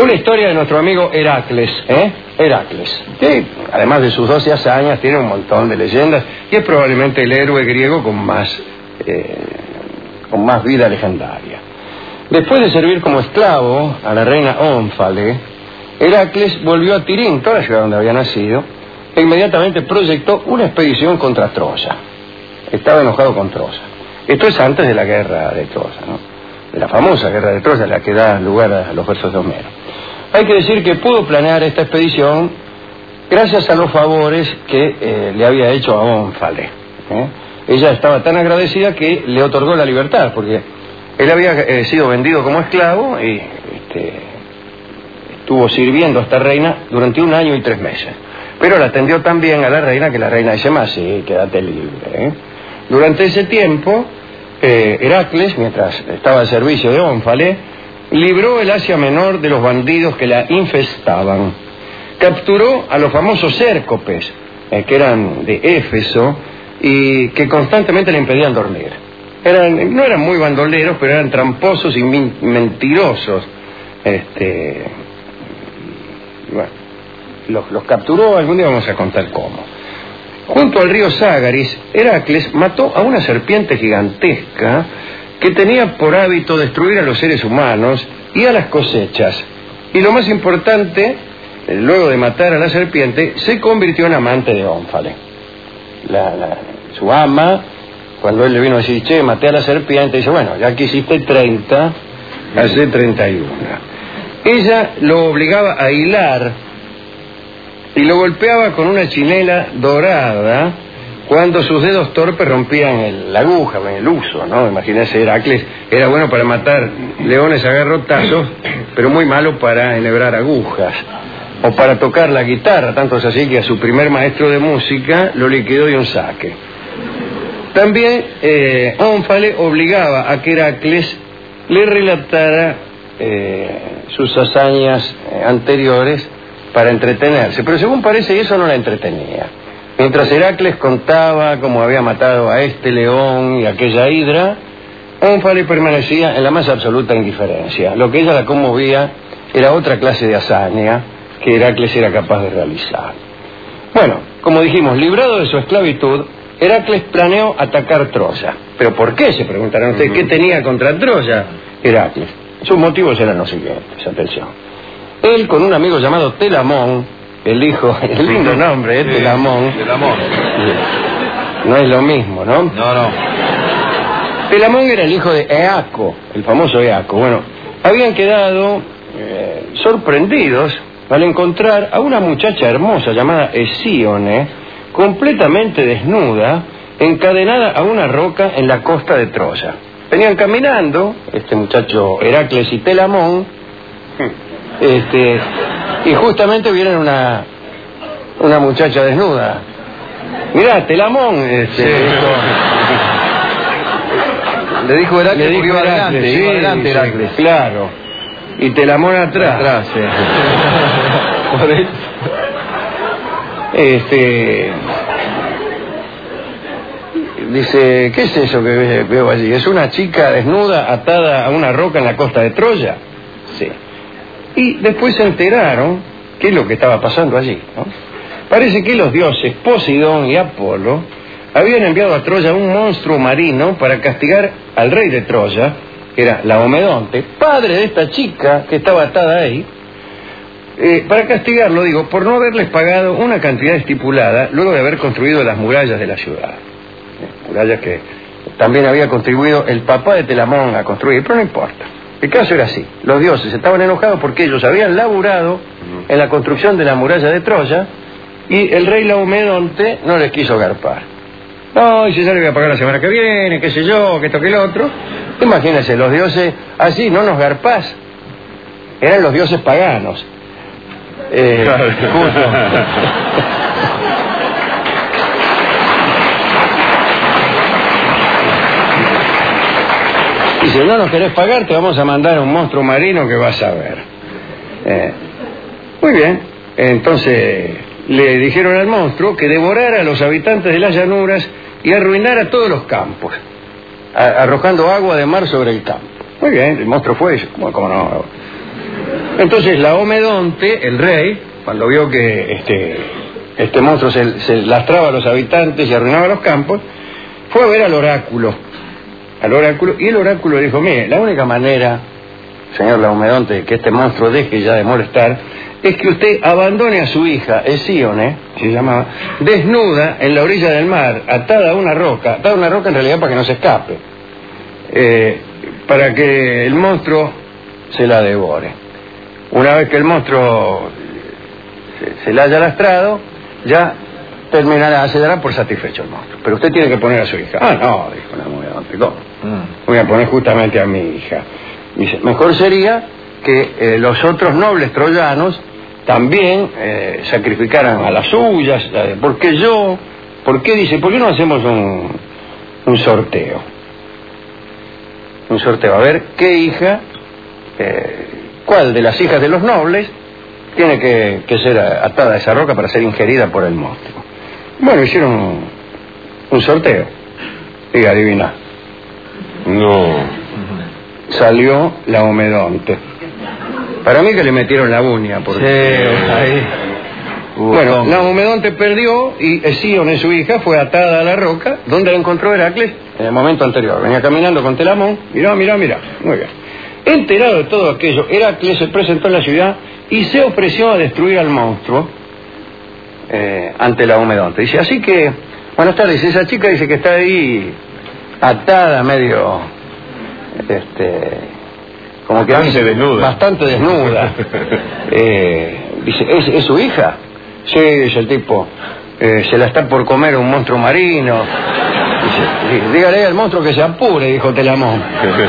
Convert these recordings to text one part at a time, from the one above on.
Una historia de nuestro amigo Heracles, Heracles, que además de sus 12 hazañas tiene un montón de leyendas y es probablemente el héroe griego con más vida legendaria. Después de servir como esclavo a la reina Ónfale, Heracles volvió a Tirinto, la ciudad donde había nacido, e inmediatamente proyectó una expedición contra Troya. Estaba enojado con Troya. Esto es antes de la guerra de Troya, ¿no? De la famosa guerra de Troya, la que da lugar a los versos de Homero. Hay que decir que pudo planear esta expedición gracias a los favores que le había hecho a Ónfale. Ella estaba tan agradecida que le otorgó la libertad, porque él había sido vendido como esclavo y estuvo sirviendo a esta reina durante 1 año y 3 meses. Pero la atendió tan bien a la reina que la reina dice, más sí, quédate libre. Durante ese tiempo, Heracles, mientras estaba al servicio de Ónfale, libró el Asia Menor de los bandidos que la infestaban. Capturó a los famosos cércopes, que eran de Éfeso, y que constantemente le impedían dormir. No eran muy bandoleros, pero eran tramposos y mentirosos. Bueno, los capturó, algún día vamos a contar cómo. Junto al río Ságaris, Heracles mató a una serpiente gigantesca que tenía por hábito destruir a los seres humanos y a las cosechas. Y lo más importante, luego de matar a la serpiente, se convirtió en amante de Ónfale. Su ama, cuando él le vino a decir, che, maté a la serpiente, dice, bueno, ya que hiciste 30, hace 31. Ella lo obligaba a hilar y lo golpeaba con una chinela dorada cuando sus dedos torpes rompían la aguja, el uso, ¿no? Imagínense, Heracles era bueno para matar leones a garrotazos, pero muy malo para enhebrar agujas o para tocar la guitarra, tanto es así que a su primer maestro de música lo liquidó de un saque. También Ónfale obligaba a que Heracles le relatara sus hazañas anteriores para entretenerse, pero según parece eso no la entretenía. Mientras Heracles contaba cómo había matado a este león y aquella hidra, Ónfale permanecía en la más absoluta indiferencia. Lo que ella la conmovía era otra clase de hazaña que Heracles era capaz de realizar. Bueno, como dijimos, librado de su esclavitud, Heracles planeó atacar Troya. ¿Pero por qué? Se preguntarán ustedes. ¿Qué tenía contra Troya Heracles? Sus motivos eran los siguientes, atención. Él, con un amigo llamado Telamón, el lindo nombre, Telamón. Telamón. No es lo mismo, ¿no? No. Telamón era el hijo de Eaco, el famoso Eaco. Bueno, habían quedado sorprendidos al encontrar a una muchacha hermosa llamada Hesíone, completamente desnuda, encadenada a una roca en la costa de Troya. Venían caminando, este muchacho Heracles y Telamón, y justamente vieron una muchacha desnuda. Mirá, Telamón, le dijo Heracles porque iba Heracles, adelante, Heracles. Claro. Y Telamón atrás. Sí. Por eso. Dice, ¿qué es eso que veo allí? ¿Es una chica desnuda atada a una roca en la costa de Troya? Sí. Y después se enteraron qué es lo que estaba pasando allí, ¿no? Parece que los dioses Poseidón y Apolo habían enviado a Troya un monstruo marino para castigar al rey de Troya, que era Laomedonte, padre de esta chica que estaba atada ahí, para castigarlo, digo, por no haberles pagado una cantidad estipulada luego de haber construido las murallas de la ciudad. Murallas que también había contribuido el papá de Telamón a construir, pero no importa. El caso era así, los dioses estaban enojados porque ellos habían laburado en la construcción de la muralla de Troya y el rey Laomedonte no les quiso garpar. No, y si yo le voy a pagar la semana que viene, qué sé yo, que esto, que lo otro. Imagínense, los dioses, así, no nos garpás. Eran los dioses paganos. Justo. Y si no nos querés pagar, te vamos a mandar a un monstruo marino que vas a ver. Muy bien, entonces le dijeron al monstruo que devorara a los habitantes de las llanuras y arruinara todos los campos, arrojando agua de mar sobre el campo. Muy bien, el monstruo fue, ¿cómo no? Entonces Laomedonte, el rey, cuando vio que este monstruo se lastraba a los habitantes y arruinaba los campos, fue a ver al oráculo, y el oráculo dijo: mire, la única manera, señor Laomedonte, que este monstruo deje ya de molestar, es que usted abandone a su hija, Hesíone, se llamaba, desnuda en la orilla del mar, atada a una roca en realidad para que no se escape, para que el monstruo se la devore. Una vez que el monstruo se la haya lastrado, ya se dará por satisfecho el monstruo. Pero usted tiene que poner a su hija. Ah, no, dijo Laomedonte, ¿cómo? Voy a poner justamente a mi hija. Dice, mejor sería que los otros nobles troyanos también sacrificaran a las suyas. ¿Por qué yo? ¿Por qué no hacemos un sorteo? Un sorteo, a ver qué hija, cuál de las hijas de los nobles tiene que ser atada a esa roca para ser ingerida por el monstruo. Bueno, hicieron un sorteo. Y adivina. No. Salió Laomedonte. Para mí que le metieron la uña, porque... Sí, ahí. Bueno, Laomedonte perdió y Hesíone, su hija, fue atada a la roca, donde la encontró Heracles en el momento anterior. Venía caminando con Telamón. Mirá. Muy bien. Enterado de todo aquello, Heracles se presentó en la ciudad y se ofreció a destruir al monstruo ante Laomedonte. Dice, así que, buenas tardes, esa chica dice que está ahí atada, medio... como que bastante desnuda. Dice, ¿es su hija? Sí, dice el tipo, se la está por comer un monstruo marino. Dice, dígale al monstruo que se apure, dijo Telamón.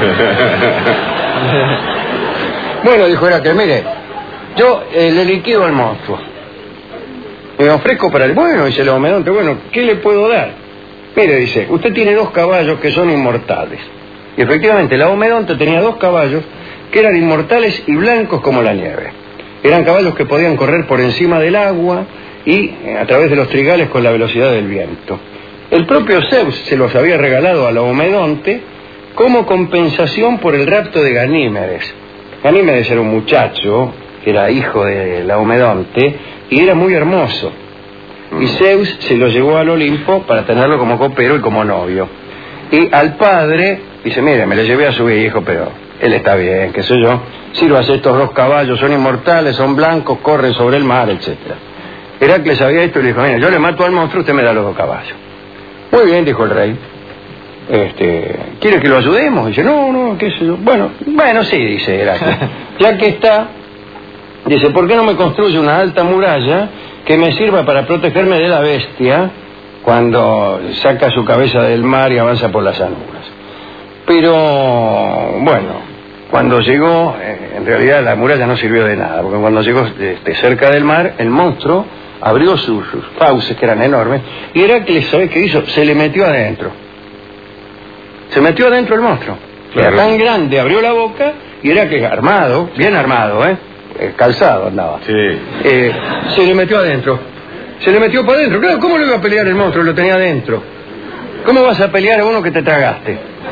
Bueno, dijo Heracles, mire, yo le liquido al monstruo. Me ofrezco para el... Bueno, dice Laomedonte, bueno, ¿qué le puedo dar? Mire, dice, usted tiene 2 caballos que son inmortales. Y efectivamente, Laomedonte tenía 2 caballos que eran inmortales y blancos como la nieve. Eran caballos que podían correr por encima del agua y a través de los trigales con la velocidad del viento. El propio Zeus se los había regalado a Laomedonte como compensación por el rapto de Ganímedes. Ganímedes era un muchacho que era hijo de Laomedonte y era muy hermoso. Y Zeus se lo llevó al Olimpo para tenerlo como copero y como novio. Y al padre dice, mire, me le llevé a su hijo, pero él está bien, qué sé yo. Sírvase estos 2 caballos, son inmortales, son blancos, corren sobre el mar, etcétera. Heracles sabía esto y le dijo, mira, yo le mato al monstruo, usted me da los 2 caballos. Muy bien, dijo el rey. ¿Quiere que lo ayudemos? Dice, no, qué sé yo. Bueno, sí, dice Heracles. Ya que está, dice, ¿por qué no me construye una alta muralla que me sirva para protegerme de la bestia cuando saca su cabeza del mar y avanza por las llanuras? Pero, bueno, cuando llegó, en realidad la muralla no sirvió de nada, porque cuando llegó cerca del mar, el monstruo abrió sus fauces, que eran enormes, y Heracles, ¿sabés qué hizo? Se le metió adentro. Se metió adentro el monstruo. Claro. Era tan grande, abrió la boca, y Heracles, armado, bien armado, calzado andaba. Sí. Se le metió adentro. Se le metió para adentro. Claro, ¿cómo le iba a pelear el monstruo? Lo tenía adentro. ¿Cómo vas a pelear a uno que te tragaste?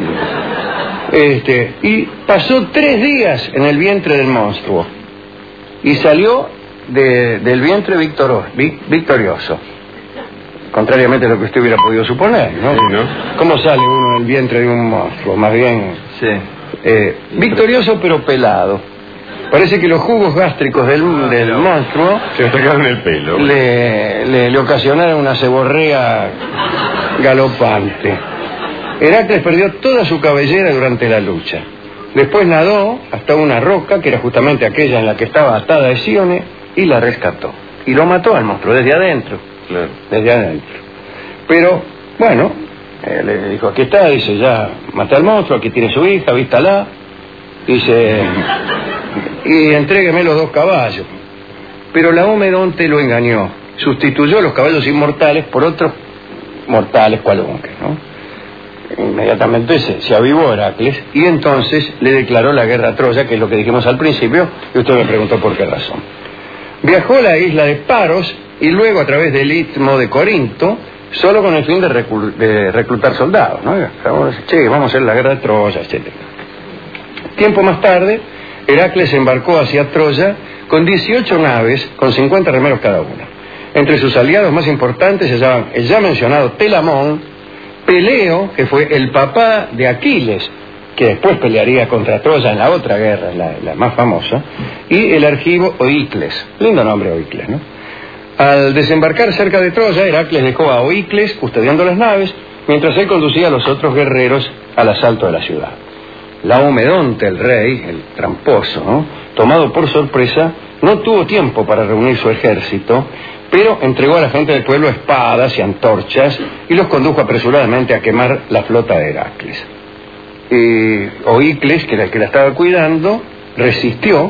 Y pasó 3 días en el vientre del monstruo. Y salió del vientre victorioso. Contrariamente a lo que usted hubiera podido suponer, ¿no? Sí, ¿no? ¿Cómo sale uno del vientre de un monstruo? Más bien, sí. Victorioso pero pelado. Parece que los jugos gástricos del monstruo se le sacaron el pelo. Le ocasionaron una seborrea galopante. Heracles perdió toda su cabellera durante la lucha. Después nadó hasta una roca, que era justamente aquella en la que estaba atada Hesíone, y la rescató. Y lo mató al monstruo desde adentro. Claro. Desde adentro. Pero, bueno, le dijo, aquí está, dice, ya maté al monstruo, aquí tiene su hija, vístala. Dice, y entrégueme los 2 caballos. Pero Laomedonte lo engañó. Sustituyó los caballos inmortales por otros mortales cualunques, ¿no? Inmediatamente se avivó Heracles y entonces le declaró la guerra a Troya, que es lo que dijimos al principio, y usted me preguntó por qué razón. Viajó a la isla de Paros y luego a través del Istmo de Corinto, solo con el fin de reclutar soldados, ¿no? Vamos a hacer la guerra de Troya, etc. Tiempo más tarde, Heracles embarcó hacia Troya con 18 naves, con 50 remeros cada una. Entre sus aliados más importantes se hallaban el ya mencionado Telamón, Peleo, que fue el papá de Aquiles, que después pelearía contra Troya en la otra guerra, la más famosa, y el argivo Oicles. Lindo nombre, Oicles, ¿no? Al desembarcar cerca de Troya, Heracles dejó a Oicles custodiando las naves, mientras él conducía a los otros guerreros al asalto de la ciudad. Laomedonte, el rey, el tramposo, ¿no?, tomado por sorpresa, no tuvo tiempo para reunir su ejército, pero entregó a la gente del pueblo espadas y antorchas y los condujo apresuradamente a quemar la flota de Heracles. Oicles, que era el que la estaba cuidando, resistió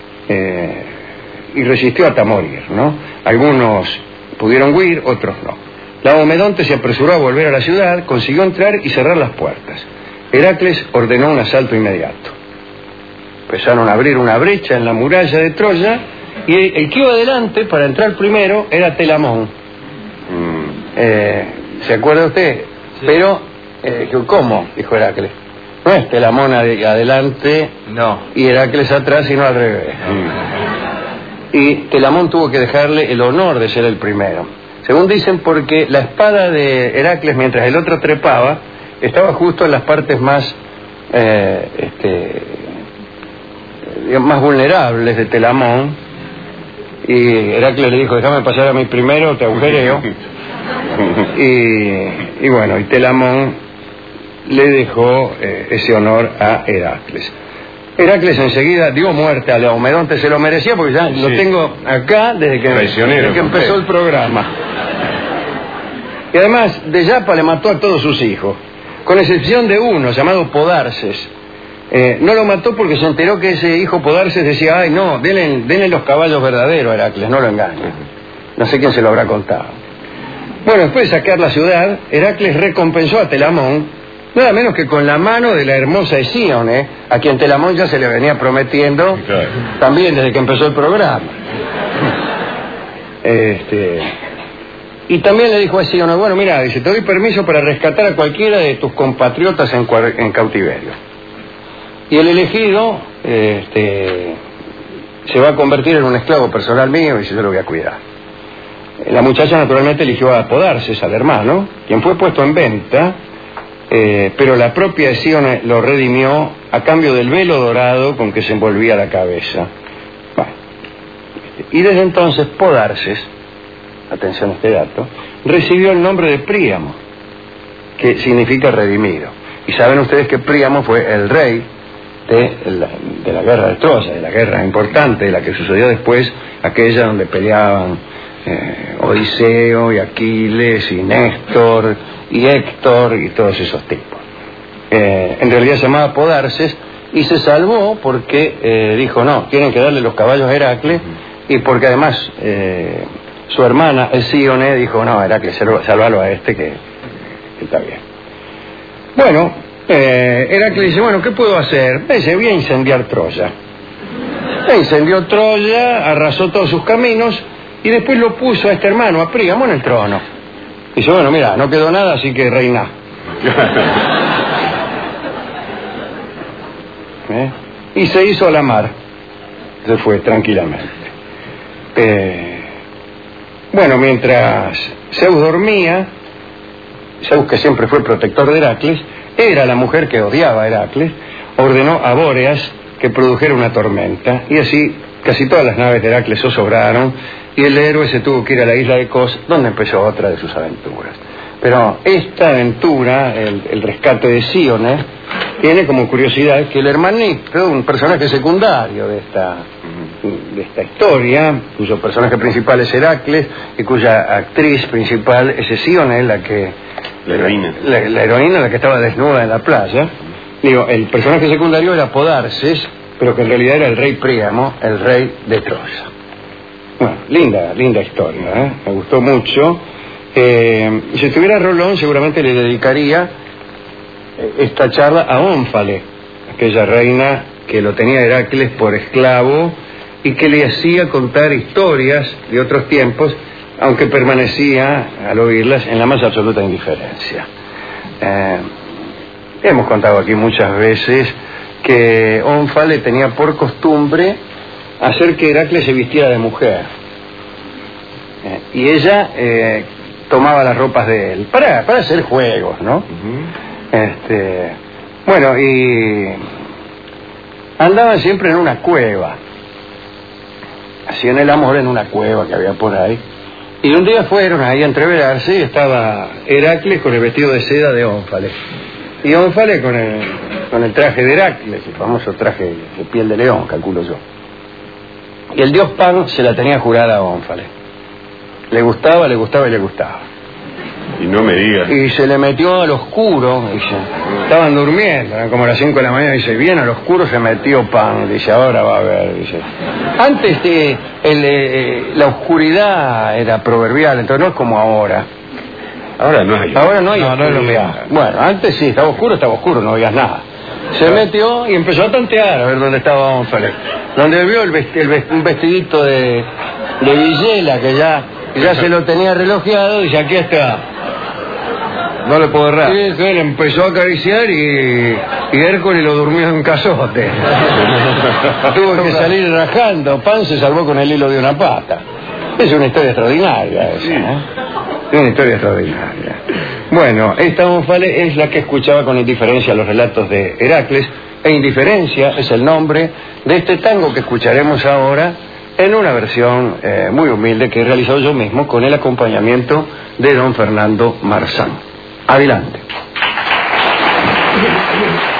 y resistió hasta morir, ¿no? Algunos pudieron huir, otros no. Laomedonte se apresuró a volver a la ciudad, consiguió entrar y cerrar las puertas. Heracles ordenó un asalto inmediato. Empezaron a abrir una brecha en la muralla de Troya y el que iba adelante para entrar primero era Telamón. ¿Se acuerda usted? Sí. Pero, ¿cómo?, dijo Heracles. No es Telamón adelante, no, y Heracles atrás, sino al revés. Y Telamón tuvo que dejarle el honor de ser el primero. Según dicen, porque la espada de Heracles, mientras el otro trepaba, estaba justo en las partes más más vulnerables de Telamón, y Heracles le dijo: déjame pasar a mí primero, te agujereo. y bueno, y Telamón le dejó ese honor a Heracles. Heracles enseguida dio muerte a Laomedonte, se lo merecía porque ya lo tengo acá desde que empezó el programa. Y además, de Yapa le mató a todos sus hijos, con excepción de uno, llamado Podarces. No lo mató porque se enteró que ese hijo Podarces decía: ay, no, denle los caballos verdaderos a Heracles, no lo engañen. No sé quién se lo habrá contado. Bueno, después de saquear la ciudad, Heracles recompensó a Telamón, nada menos que con la mano de la hermosa Hesíone, a quien Telamón ya se le venía prometiendo, claro, también desde que empezó el programa. Y también le dijo a Hesíone: bueno, mira, dice, te doy permiso para rescatar a cualquiera de tus compatriotas en cautiverio. Y el elegido se va a convertir en un esclavo personal mío y yo lo voy a cuidar. La muchacha naturalmente eligió a Podarces, al hermano, quien fue puesto en venta, pero la propia Hesíone lo redimió a cambio del velo dorado con que se envolvía la cabeza. Bueno, y desde entonces Podarces, atención a este dato, recibió el nombre de Príamo, que significa redimido. Y saben ustedes que Príamo fue el rey de la guerra de Troya, de la guerra importante, de la que sucedió después, aquella donde peleaban Odiseo y Aquiles y Néstor y Héctor y todos esos tipos. En realidad se llamaba Podarces y se salvó porque dijo: no, tienen que darle los caballos a Heracles, y porque además su hermana Hesíone dijo: no, Heracles, salvalo a este que está bien. Bueno, Heracles dice: bueno, ¿qué puedo hacer? Dice: voy a incendiar Troya. Incendió Troya, arrasó todos sus caminos y después lo puso a este hermano, a Príamo, en el trono. Dice: bueno, mira, no quedó nada, así que reiná. Y se hizo a la mar. Se fue tranquilamente. Bueno, mientras Zeus dormía, Zeus, que siempre fue protector de Heracles, era la mujer que odiaba a Heracles, ordenó a Bóreas que produjera una tormenta, y así casi todas las naves de Heracles zozobraron, y el héroe se tuvo que ir a la isla de Cos, donde empezó otra de sus aventuras. Pero esta aventura, el rescate de Hesíone, tiene como curiosidad que el hermanito, un personaje secundario de esta historia, cuyo personaje principal es Heracles y cuya actriz principal es Hesíone, la heroína, la que estaba desnuda en la playa. Digo, el personaje secundario era Podarces, pero que en realidad era el rey Príamo, el rey de Troya. Bueno, linda historia, me gustó mucho. Si estuviera Rolón, seguramente le dedicaría esta charla a Ónfale, aquella reina que lo tenía Heracles por esclavo y que le hacía contar historias de otros tiempos, aunque permanecía, al oírlas, en la más absoluta indiferencia. Hemos contado aquí muchas veces que Ónfale tenía por costumbre hacer que Heracles se vistiera de mujer. Y ella tomaba las ropas de él para hacer juegos, ¿no? Bueno, y andaban siempre en una cueva. Hacían el amor en una cueva que había por ahí. Y un día fueron ahí a entreverarse y estaba Heracles con el vestido de seda de Ónfale. Y Ónfale con el traje de Heracles, el famoso traje de piel de león, calculo yo. Y el dios Pan se la tenía jurada a Ónfale. Le gustaba, le gustaba y le gustaba. Y no me digas. Y se le metió al oscuro, dice. Estaban durmiendo, eran como las 5 de la mañana, dice, bien al oscuro se metió Pan, dice, ahora va a ver, dice. Antes la oscuridad era proverbial, entonces no es como ahora. Ahora no hay. Ahora no hay oscuridad. Bueno, antes sí, estaba oscuro, no veías nada. Se metió y empezó a tantear a ver dónde estaba Ónfale. Donde vio un vestidito de Villela que ya se lo tenía relojeado, dice, aquí está. No le puedo errar. Sí, él empezó a acariciar y Hércules lo durmió en un cazote. Tuvo que salir rajando. Pan se salvó con el hilo de una pata. Es una historia extraordinaria esa, Sí. Es una historia extraordinaria. Bueno, esta Ónfale es la que escuchaba con indiferencia los relatos de Heracles, e Indiferencia es el nombre de este tango que escucharemos ahora en una versión muy humilde que he realizado yo mismo con el acompañamiento de don Fernando Marzán. Adelante.